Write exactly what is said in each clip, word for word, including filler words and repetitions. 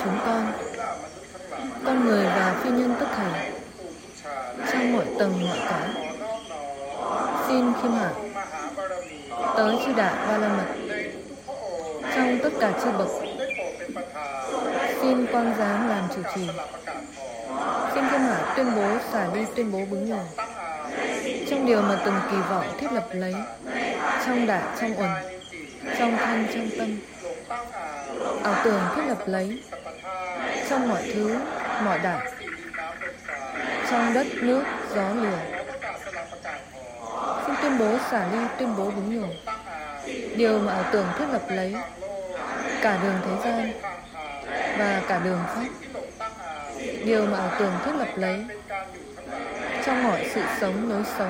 chúng con, con người và phi nhân tất thảy, trong mọi tầng mọi cõi, xin khiêm hạ tới chư đại ba la mật, trong tất cả chư bậc, xin quang giám làm chủ trì, xin khiêm hạ tuyên bố xả ly tuyên bố bứng nhường, trong điều mà từng kỳ vọng thiết lập lấy, trong đại trong uẩn, trong thân trong tâm, ảo tưởng thiết lập lấy, trong mọi thứ mọi đại, trong đất nước gió lửa, xin tuyên bố xả ly tuyên bố bứng nhường, điều mà ảo tưởng thiết lập lấy, cả đường thế gian và cả đường pháp, điều mà ảo tưởng thiết lập lấy, trong mọi sự sống lối sống,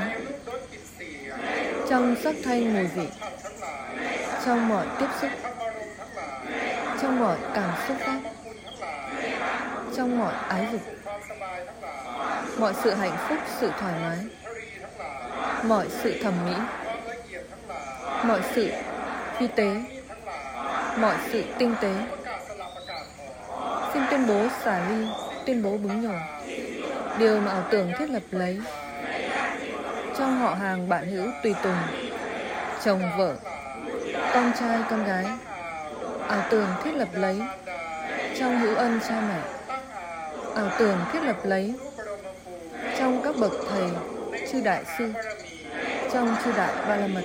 trong sắc thanh mùi vị, trong mọi tiếp xúc, trong mọi cảm xúc pháp, trong mọi ái dục, mọi sự hạnh phúc, sự thoải mái, mọi sự thẩm mỹ, mọi sự phi tế, mọi sự tinh tế, xin tuyên bố xả ly tuyên bố bứng nhường, điều mà ảo tưởng thiết lập lấy, trong họ hàng bạn hữu tùy tùng, chồng vợ, con trai con gái, ảo tưởng thiết lập lấy, trong hữu ân cha mẹ, ảo tưởng thiết lập lấy, trong các bậc thầy chư đại sư, trong chư đại ba la mật,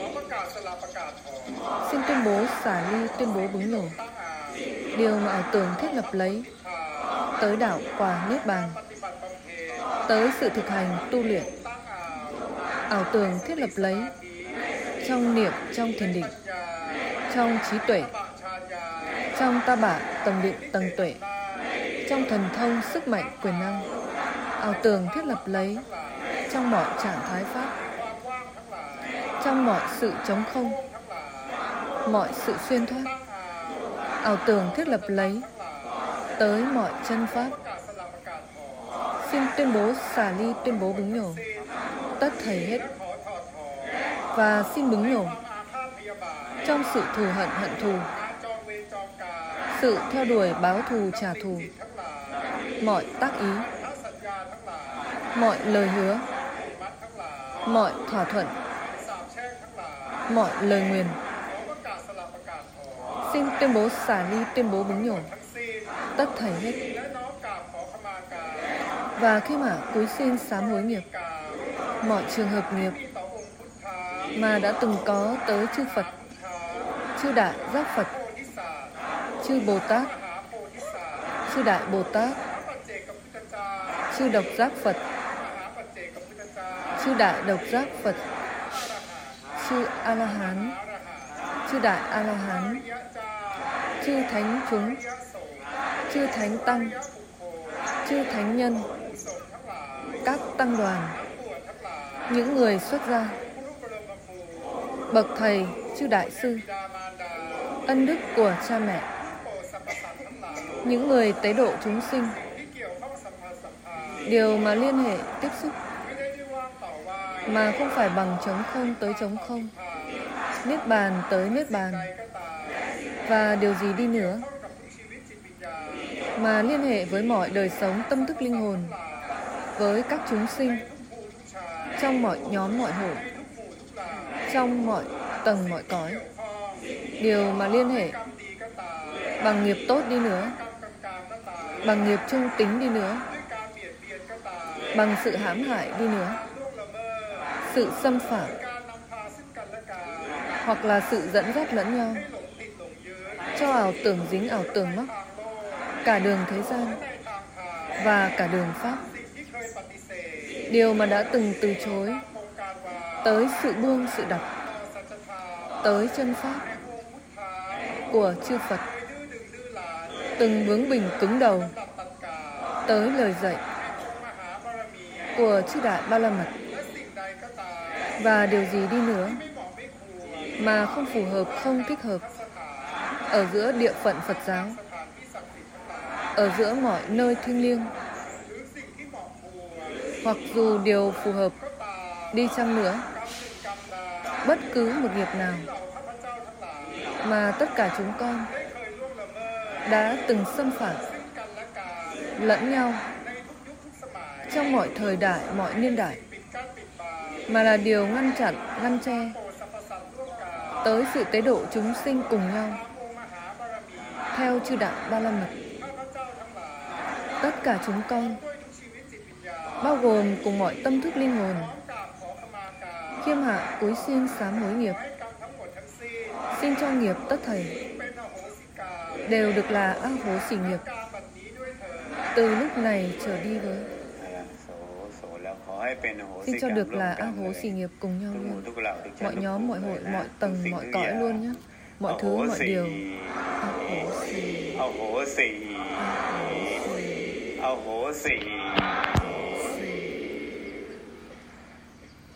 xin tuyên bố xả ly tuyên bố bứng nhường, điều mà ảo tưởng thiết lập lấy, tới đạo quả niết bàn, tới sự thực hành tu luyện, ảo tưởng thiết lập lấy, trong niệm trong thiền định, trong trí tuệ, trong ta bả tầng định tầng tuệ, trong thần thông sức mạnh quyền năng, ảo tưởng thiết lập lấy, trong mọi trạng thái pháp, trong mọi sự trống không, mọi sự xuyên thoát, ảo tưởng thiết lập lấy, tới mọi chân pháp, xin tuyên bố xả ly tuyên bố bứng nhổ, tất thảy hết, và xin bứng nhổ, trong sự thù hận hận thù, sự theo đuổi báo thù trả thù, mọi tác ý, mọi lời hứa, mọi thỏa thuận, mọi lời nguyền, xin tuyên bố xả ly tuyên bố bứng nhổ, tất thảy hết, và khi mà cúi xin sám hối nghiệp, mọi trường hợp nghiệp mà đã từng có tới chư Phật, chư Đại Giác Phật, chư Bồ Tát, chư Đại Bồ Tát, chư Độc Giác Phật, chư Đại Độc Giác Phật, chư A-la-hán, chư Đại A-la-hán, chư Thánh chúng, chư Thánh tăng, chư Thánh nhân, các tăng đoàn, những người xuất gia, bậc thầy chư đại sư, ân đức của cha mẹ, những người tế độ chúng sinh, điều mà liên hệ tiếp xúc, mà không phải bằng trống không tới trống không, niết bàn tới niết bàn, và điều gì đi nữa, mà liên hệ với mọi đời sống tâm thức linh hồn, với các chúng sinh, trong mọi nhóm mọi hội, trong mọi tầng mọi cõi, điều mà liên hệ bằng nghiệp tốt đi nữa, bằng nghiệp trung tính đi nữa, bằng sự hãm hại đi nữa, sự xâm phạm, hoặc là sự dẫn dắt lẫn nhau, cho ảo tưởng dính ảo tưởng mắc, cả đường thế gian và cả đường pháp, điều mà đã từng từ chối, tới sự buông sự đặt, tới chân pháp của chư Phật, từng bướng bỉnh cứng đầu, tới lời dạy của chư Đại Ba La Mật, và điều gì đi nữa mà không phù hợp, không thích hợp ở giữa địa phận Phật giáo, ở giữa mọi nơi thiêng liêng, hoặc dù điều phù hợp đi chăng nữa, bất cứ một nghiệp nào mà tất cả chúng con đã từng xâm phạm, lẫn nhau trong mọi thời đại, mọi niên đại, mà là điều ngăn chặn, ngăn che tới sự tế độ chúng sinh cùng nhau theo chư đạo Ba La Mật. Tất cả chúng con, bao gồm cùng mọi tâm thức linh hồn, khiêm hạ cúi xin sám hối nghiệp, xin cho nghiệp tất thảy đều được là A Hố Xỉ nghiệp từ lúc này trở đi với. Xin cho được là A Hố Xỉ nghiệp cùng nhau luôn. Mọi nhóm, mọi hội, mọi tầng, mọi cõi luôn nhé. Mọi thứ, mọi điều. A Hố Xỉ. A Hố Xỉ. A Hố Xỉ.